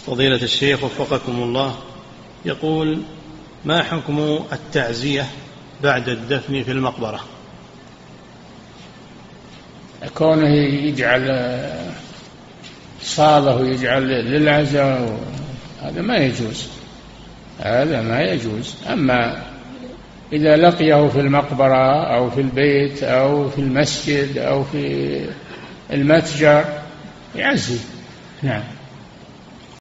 فضيلة الشيخ وفقكم الله، يقول: ما حكم التعزية بعد الدفن في المقبرة؟ كونه يجعل صالة ويجعل للعزاء هذا ما يجوز، هذا ما يجوز. أما إذا لقيه في المقبرة أو في البيت أو في المسجد أو في المتجر يعزي. نعم.